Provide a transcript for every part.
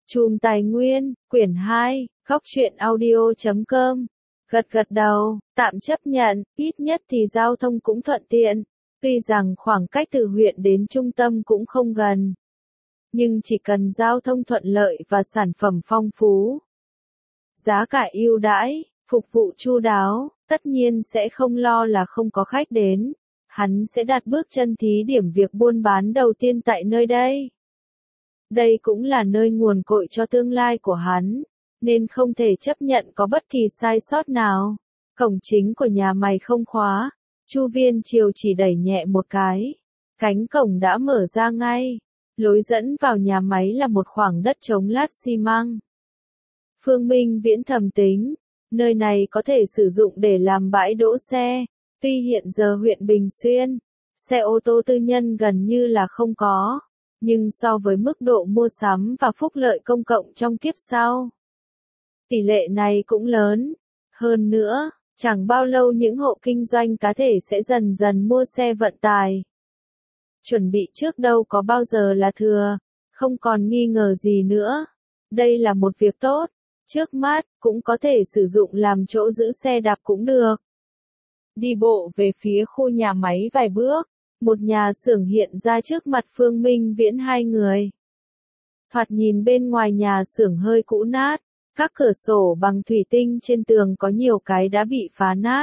Chùm Tài Nguyên, quyển 2, góc truyện audio.com. Gật gật đầu, tạm chấp nhận, ít nhất thì giao thông cũng thuận tiện. Tuy rằng khoảng cách từ huyện đến trung tâm cũng không gần. Nhưng chỉ cần giao thông thuận lợi và sản phẩm phong phú. Giá cả ưu đãi, phục vụ chu đáo, tất nhiên sẽ không lo là không có khách đến. Hắn sẽ đặt bước chân thí điểm việc buôn bán đầu tiên tại nơi đây. Đây cũng là nơi nguồn cội cho tương lai của hắn, nên không thể chấp nhận có bất kỳ sai sót nào. Cổng chính của nhà mày không khóa, Chu Viên Triều chỉ đẩy nhẹ một cái. Cánh cổng đã mở ra ngay, lối dẫn vào nhà máy là một khoảng đất trống lát xi măng. Phương Minh Viễn thầm tính, nơi này có thể sử dụng để làm bãi đỗ xe, tuy hiện giờ huyện Bình Xuyên, xe ô tô tư nhân gần như là không có. Nhưng so với mức độ mua sắm và phúc lợi công cộng trong kiếp sau, tỷ lệ này cũng lớn. Hơn nữa, chẳng bao lâu những hộ kinh doanh cá thể sẽ dần dần mua xe vận tải. Chuẩn bị trước đâu có bao giờ là thừa, không còn nghi ngờ gì nữa. Đây là một việc tốt, trước mắt, cũng có thể sử dụng làm chỗ giữ xe đạp cũng được. Đi bộ về phía khu nhà máy vài bước. Một nhà xưởng hiện ra trước mặt Phương Minh Viễn hai người. Thoạt nhìn bên ngoài nhà xưởng hơi cũ nát, các cửa sổ bằng thủy tinh trên tường có nhiều cái đã bị phá nát.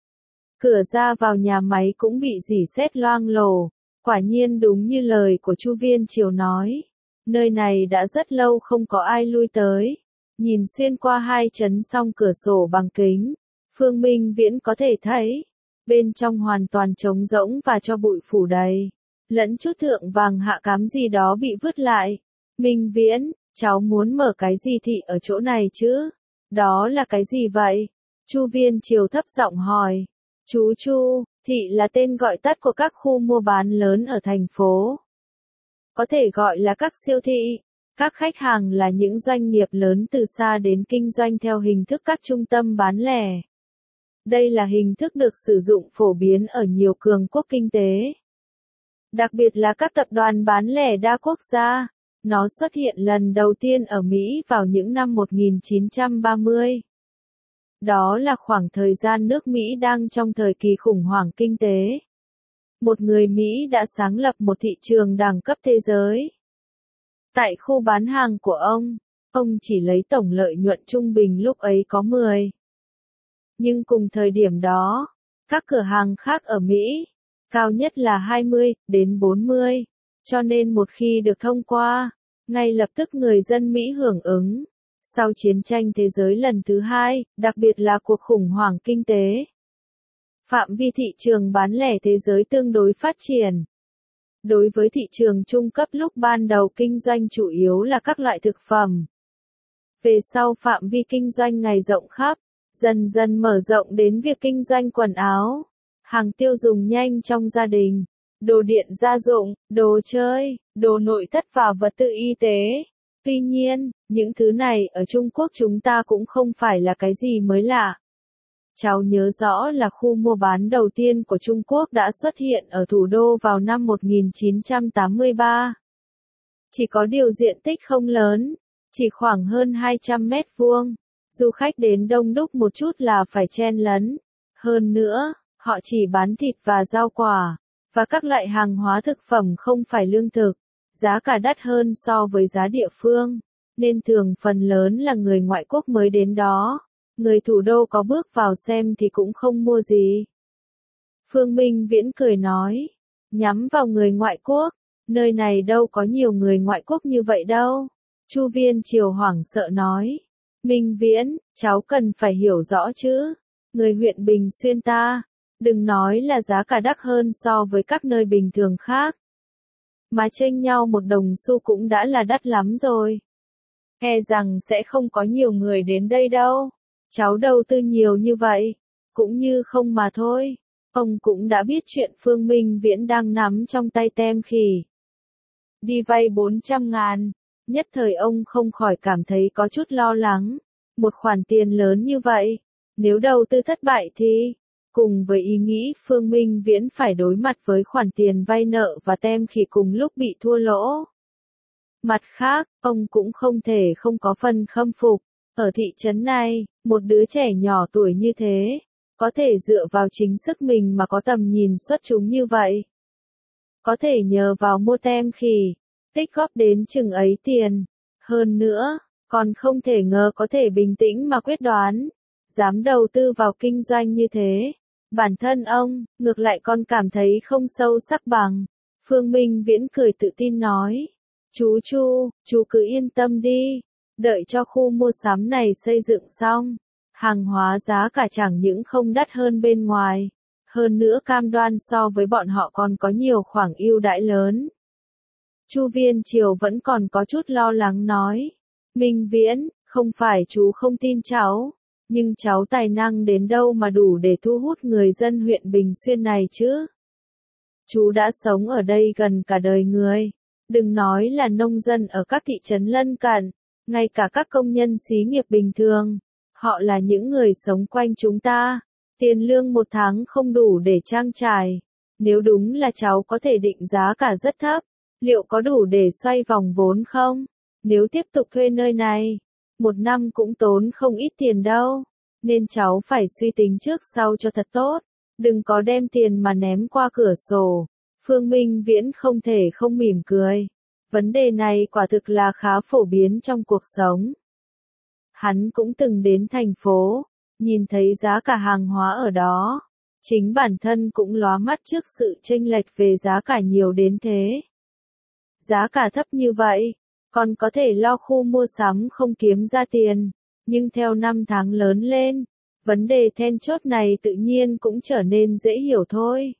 Cửa ra vào nhà máy cũng bị rỉ sét loang lổ, quả nhiên đúng như lời của Chu Viên Triều nói. Nơi này đã rất lâu không có ai lui tới. Nhìn xuyên qua hai chấn song cửa sổ bằng kính, Phương Minh Viễn có thể thấy. Bên trong hoàn toàn trống rỗng và cho bụi phủ đầy. Lẫn chút thượng vàng hạ cám gì đó bị vứt lại. Minh Viễn, cháu muốn mở cái gì thị ở chỗ này chứ? Đó là cái gì vậy? Chu Viên Triều thấp giọng hỏi. Chú Chu, thị là tên gọi tắt của các khu mua bán lớn ở thành phố. Có thể gọi là các siêu thị. Các khách hàng là những doanh nghiệp lớn từ xa đến kinh doanh theo hình thức các trung tâm bán lẻ. Đây là hình thức được sử dụng phổ biến ở nhiều cường quốc kinh tế. Đặc biệt là các tập đoàn bán lẻ đa quốc gia. Nó xuất hiện lần đầu tiên ở Mỹ vào những năm 1930. Đó là khoảng thời gian nước Mỹ đang trong thời kỳ khủng hoảng kinh tế. Một người Mỹ đã sáng lập một thị trường đẳng cấp thế giới. Tại khu bán hàng của ông chỉ lấy tổng lợi nhuận trung bình lúc ấy có 10. Nhưng cùng thời điểm đó, các cửa hàng khác ở Mỹ, cao nhất là 20 đến 40, cho nên một khi được thông qua, ngay lập tức người dân Mỹ hưởng ứng. Sau chiến tranh thế giới lần thứ hai, đặc biệt là cuộc khủng hoảng kinh tế, phạm vi thị trường bán lẻ thế giới tương đối phát triển. Đối với thị trường trung cấp lúc ban đầu kinh doanh chủ yếu là các loại thực phẩm. Về sau phạm vi kinh doanh ngày rộng khắp. Dần dần mở rộng đến việc kinh doanh quần áo, hàng tiêu dùng nhanh trong gia đình, đồ điện gia dụng, đồ chơi, đồ nội thất và vật tư y tế. Tuy nhiên, những thứ này ở Trung Quốc chúng ta cũng không phải là cái gì mới lạ. Cháu nhớ rõ là khu mua bán đầu tiên của Trung Quốc đã xuất hiện ở thủ đô vào năm 1983. Chỉ có điều diện tích không lớn, chỉ khoảng hơn 200 mét vuông. Du khách đến đông đúc một chút là phải chen lấn. Hơn nữa, họ chỉ bán thịt và rau quả, và các loại hàng hóa thực phẩm không phải lương thực. Giá cả đắt hơn so với giá địa phương, nên thường phần lớn là người ngoại quốc mới đến đó. Người thủ đô có bước vào xem thì cũng không mua gì. Phương Minh Viễn cười nói, nhắm vào người ngoại quốc, nơi này đâu có nhiều người ngoại quốc như vậy đâu. Chu Viên Triều hoảng sợ nói. Minh Viễn, cháu cần phải hiểu rõ chứ. Người huyện Bình Xuyên ta, đừng nói là giá cả đắt hơn so với các nơi bình thường khác. Mà chênh nhau một đồng xu cũng đã là đắt lắm rồi. E rằng sẽ không có nhiều người đến đây đâu. Cháu đầu tư nhiều như vậy, cũng như không mà thôi. Ông cũng đã biết chuyện Phương Minh Viễn đang nắm trong tay tem khỉ. Đi vay 400.000. Nhất thời ông không khỏi cảm thấy có chút lo lắng. Một khoản tiền lớn như vậy, nếu đầu tư thất bại thì, cùng với ý nghĩ Phương Minh Viễn phải đối mặt với khoản tiền vay nợ và tem khỉ cùng lúc bị thua lỗ. Mặt khác, ông cũng không thể không có phần khâm phục. Ở thị trấn này, một đứa trẻ nhỏ tuổi như thế, có thể dựa vào chính sức mình mà có tầm nhìn xuất chúng như vậy. Có thể nhờ vào mua tem khỉ, tích góp đến chừng ấy tiền. Hơn nữa, còn không thể ngờ có thể bình tĩnh mà quyết đoán, dám đầu tư vào kinh doanh như thế. Bản thân ông, ngược lại còn cảm thấy không sâu sắc bằng. Phương Minh Viễn cười tự tin nói. Chú cứ yên tâm đi. Đợi cho khu mua sắm này xây dựng xong. Hàng hóa giá cả chẳng những không đắt hơn bên ngoài. Hơn nữa cam đoan so với bọn họ còn có nhiều khoản ưu đãi lớn. Chu Viên Triều vẫn còn có chút lo lắng nói. Minh Viễn, không phải chú không tin cháu. Nhưng cháu tài năng đến đâu mà đủ để thu hút người dân huyện Bình Xuyên này chứ? Chú đã sống ở đây gần cả đời người. Đừng nói là nông dân ở các thị trấn lân cận, ngay cả các công nhân xí nghiệp bình thường. Họ là những người sống quanh chúng ta. Tiền lương một tháng không đủ để trang trải. Nếu đúng là cháu có thể định giá cả rất thấp, liệu có đủ để xoay vòng vốn không? Nếu tiếp tục thuê nơi này, một năm cũng tốn không ít tiền đâu. Nên cháu phải suy tính trước sau cho thật tốt. Đừng có đem tiền mà ném qua cửa sổ. Phương Minh Viễn không thể không mỉm cười. Vấn đề này quả thực là khá phổ biến trong cuộc sống. Hắn cũng từng đến thành phố, nhìn thấy giá cả hàng hóa ở đó. Chính bản thân cũng lóa mắt trước sự chênh lệch về giá cả nhiều đến thế. Giá cả thấp như vậy, còn có thể lo khu mua sắm không kiếm ra tiền. Nhưng theo năm tháng lớn lên, vấn đề then chốt này tự nhiên cũng trở nên dễ hiểu thôi.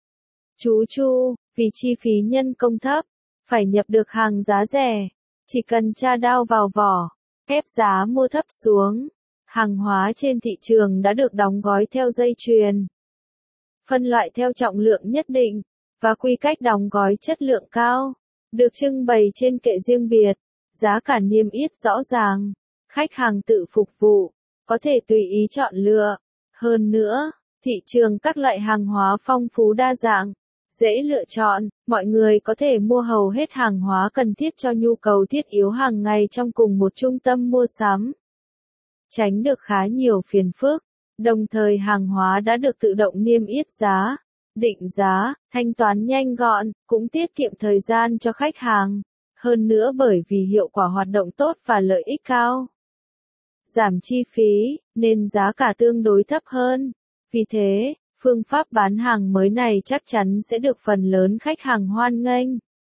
Chú vì chi phí nhân công thấp, phải nhập được hàng giá rẻ, chỉ cần tra đao vào vỏ, ép giá mua thấp xuống. Hàng hóa trên thị trường đã được đóng gói theo dây chuyền, phân loại theo trọng lượng nhất định, và quy cách đóng gói chất lượng cao, được trưng bày trên kệ riêng biệt, giá cả niêm yết rõ ràng, khách hàng tự phục vụ, có thể tùy ý chọn lựa. Hơn nữa, thị trường các loại hàng hóa phong phú đa dạng, dễ lựa chọn, mọi người có thể mua hầu hết hàng hóa cần thiết cho nhu cầu thiết yếu hàng ngày trong cùng một trung tâm mua sắm. Tránh được khá nhiều phiền phức, đồng thời hàng hóa đã được tự động niêm yết giá, định giá, thanh toán nhanh gọn, cũng tiết kiệm thời gian cho khách hàng. Hơn nữa bởi vì hiệu quả hoạt động tốt và lợi ích cao, giảm chi phí, nên giá cả tương đối thấp hơn. Vì thế, phương pháp bán hàng mới này chắc chắn sẽ được phần lớn khách hàng hoan nghênh.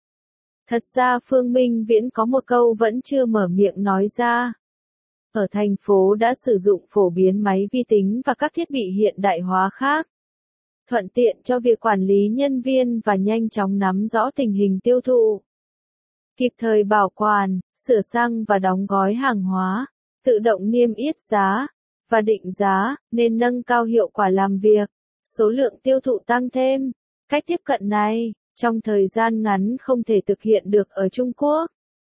Thật ra Phương Minh Viễn có một câu vẫn chưa mở miệng nói ra. Ở thành phố đã sử dụng phổ biến máy vi tính và các thiết bị hiện đại hóa khác, thuận tiện cho việc quản lý nhân viên và nhanh chóng nắm rõ tình hình tiêu thụ. Kịp thời bảo quản, sửa sang và đóng gói hàng hóa, tự động niêm yết giá và định giá, nên nâng cao hiệu quả làm việc, số lượng tiêu thụ tăng thêm. Cách tiếp cận này, trong thời gian ngắn không thể thực hiện được ở Trung Quốc.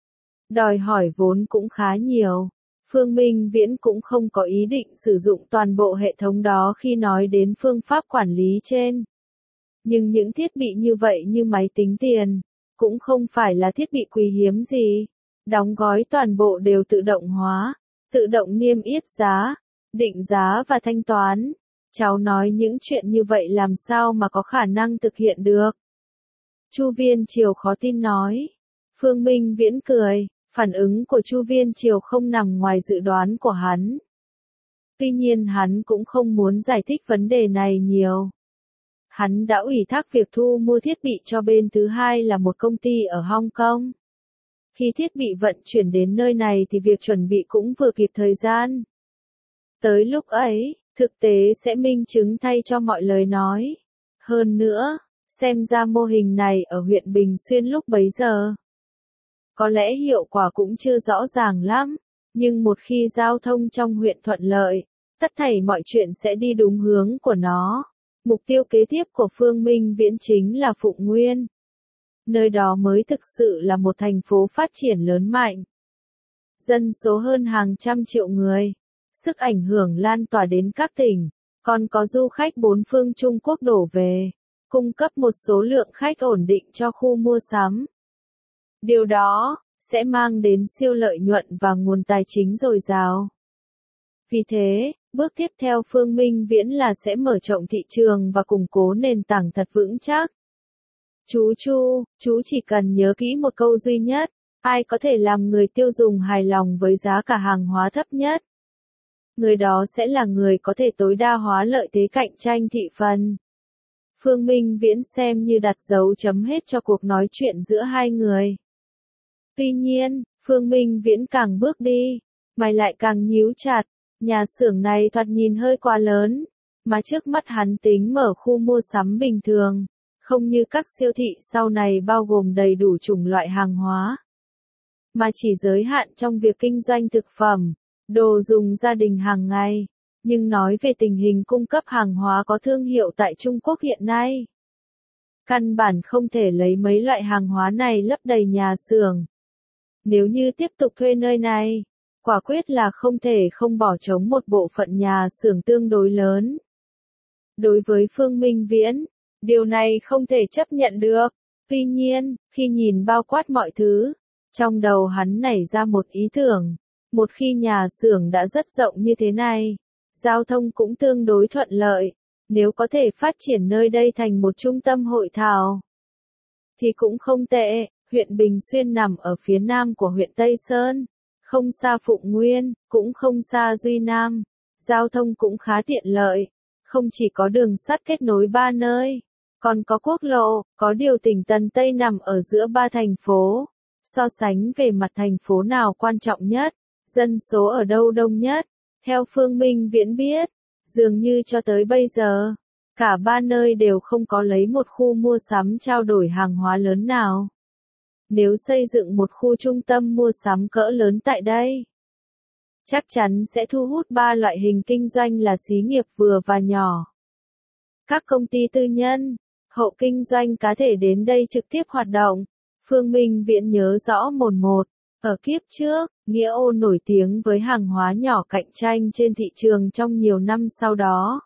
Đòi hỏi vốn cũng khá nhiều. Phương Minh Viễn cũng không có ý định sử dụng toàn bộ hệ thống đó khi nói đến phương pháp quản lý trên. Nhưng những thiết bị như vậy như máy tính tiền, cũng không phải là thiết bị quý hiếm gì. Đóng gói toàn bộ đều tự động hóa, tự động niêm yết giá, định giá và thanh toán. Cháu nói những chuyện như vậy làm sao mà có khả năng thực hiện được? Chu Viên Triều khó tin nói. Phương Minh Viễn cười, phản ứng của Chu Viên Triều không nằm ngoài dự đoán của hắn. Tuy nhiên hắn cũng không muốn giải thích vấn đề này nhiều. Hắn đã ủy thác việc thu mua thiết bị cho bên thứ hai là một công ty ở Hong Kong. Khi thiết bị vận chuyển đến nơi này thì việc chuẩn bị cũng vừa kịp thời gian. Tới lúc ấy, thực tế sẽ minh chứng thay cho mọi lời nói. Hơn nữa, xem ra mô hình này ở huyện Bình Xuyên lúc bấy giờ, có lẽ hiệu quả cũng chưa rõ ràng lắm, nhưng một khi giao thông trong huyện thuận lợi, tất thảy mọi chuyện sẽ đi đúng hướng của nó. Mục tiêu kế tiếp của Phương Minh Viễn chính là Phụng Nguyên. Nơi đó mới thực sự là một thành phố phát triển lớn mạnh. Dân số hơn hàng trăm triệu người, sức ảnh hưởng lan tỏa đến các tỉnh, còn có du khách bốn phương Trung Quốc đổ về, cung cấp một số lượng khách ổn định cho khu mua sắm. Điều đó sẽ mang đến siêu lợi nhuận và nguồn tài chính dồi dào. Vì thế, bước tiếp theo Phương Minh Viễn là sẽ mở rộng thị trường và củng cố nền tảng thật vững chắc. Chú Chu, chú chỉ cần nhớ kỹ một câu duy nhất, ai có thể làm người tiêu dùng hài lòng với giá cả hàng hóa thấp nhất. Người đó sẽ là người có thể tối đa hóa lợi thế cạnh tranh thị phần. Phương Minh Viễn xem như đặt dấu chấm hết cho cuộc nói chuyện giữa hai người. Tuy nhiên, Phương Minh Viễn càng bước đi, mày lại càng nhíu chặt, nhà xưởng này thoạt nhìn hơi quá lớn, mà trước mắt hắn tính mở khu mua sắm bình thường, không như các siêu thị sau này bao gồm đầy đủ chủng loại hàng hóa, mà chỉ giới hạn trong việc kinh doanh thực phẩm, đồ dùng gia đình hàng ngày. Nhưng nói về tình hình cung cấp hàng hóa có thương hiệu tại Trung Quốc hiện nay, căn bản không thể lấy mấy loại hàng hóa này lấp đầy nhà xưởng. Nếu như tiếp tục thuê nơi này, quả quyết là không thể không bỏ trống một bộ phận nhà xưởng tương đối lớn. Đối với Phương Minh Viễn, điều này không thể chấp nhận được. Tuy nhiên, khi nhìn bao quát mọi thứ, trong đầu hắn nảy ra một ý tưởng. Một khi nhà xưởng đã rất rộng như thế này, giao thông cũng tương đối thuận lợi, nếu có thể phát triển nơi đây thành một trung tâm hội thảo, thì cũng không tệ. Huyện Bình Xuyên nằm ở phía nam của huyện Tây Sơn, không xa Phụng Nguyên, cũng không xa Duy Nam, giao thông cũng khá tiện lợi, không chỉ có đường sắt kết nối ba nơi, còn có quốc lộ, có điều tỉnh Tân Tây nằm ở giữa ba thành phố. So sánh về mặt thành phố nào quan trọng nhất, dân số ở đâu đông nhất, theo Phương Minh Viễn biết, dường như cho tới bây giờ, cả ba nơi đều không có lấy một khu mua sắm trao đổi hàng hóa lớn nào. Nếu xây dựng một khu trung tâm mua sắm cỡ lớn tại đây, chắc chắn sẽ thu hút ba loại hình kinh doanh là xí nghiệp vừa và nhỏ. Các công ty tư nhân, hộ kinh doanh cá thể đến đây trực tiếp hoạt động. Phương Minh Viễn nhớ rõ một. Ở kiếp trước, Nghĩa Ô nổi tiếng với hàng hóa nhỏ cạnh tranh trên thị trường trong nhiều năm sau đó.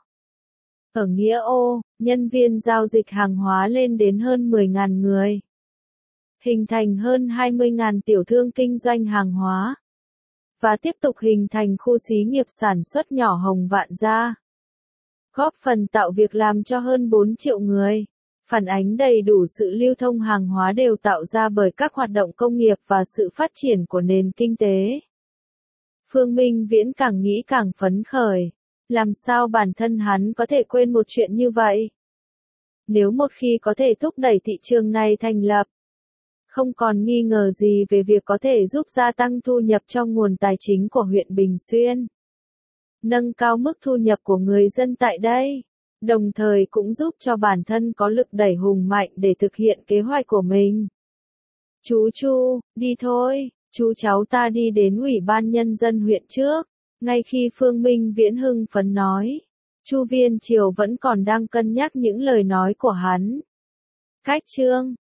Ở Nghĩa Ô, nhân viên giao dịch hàng hóa lên đến hơn 10.000 người. Hình thành hơn 20.000 tiểu thương kinh doanh hàng hóa. Và tiếp tục hình thành khu xí nghiệp sản xuất nhỏ Hồng Vạn Gia. Góp phần tạo việc làm cho hơn 4 triệu người. Phản ánh đầy đủ sự lưu thông hàng hóa đều tạo ra bởi các hoạt động công nghiệp và sự phát triển của nền kinh tế. Phương Minh Viễn càng nghĩ càng phấn khởi. Làm sao bản thân hắn có thể quên một chuyện như vậy? Nếu một khi có thể thúc đẩy thị trường này thành lập, không còn nghi ngờ gì về việc có thể giúp gia tăng thu nhập cho nguồn tài chính của huyện Bình Xuyên. Nâng cao mức thu nhập của người dân tại đây. Đồng thời cũng giúp cho bản thân có lực đẩy hùng mạnh để thực hiện kế hoạch của mình. Chú Chu, đi thôi, chú cháu ta đi đến Ủy ban Nhân dân huyện trước. Ngay khi Phương Minh Viễn hưng phấn nói, Chu Viên Triều vẫn còn đang cân nhắc những lời nói của hắn. Cách chương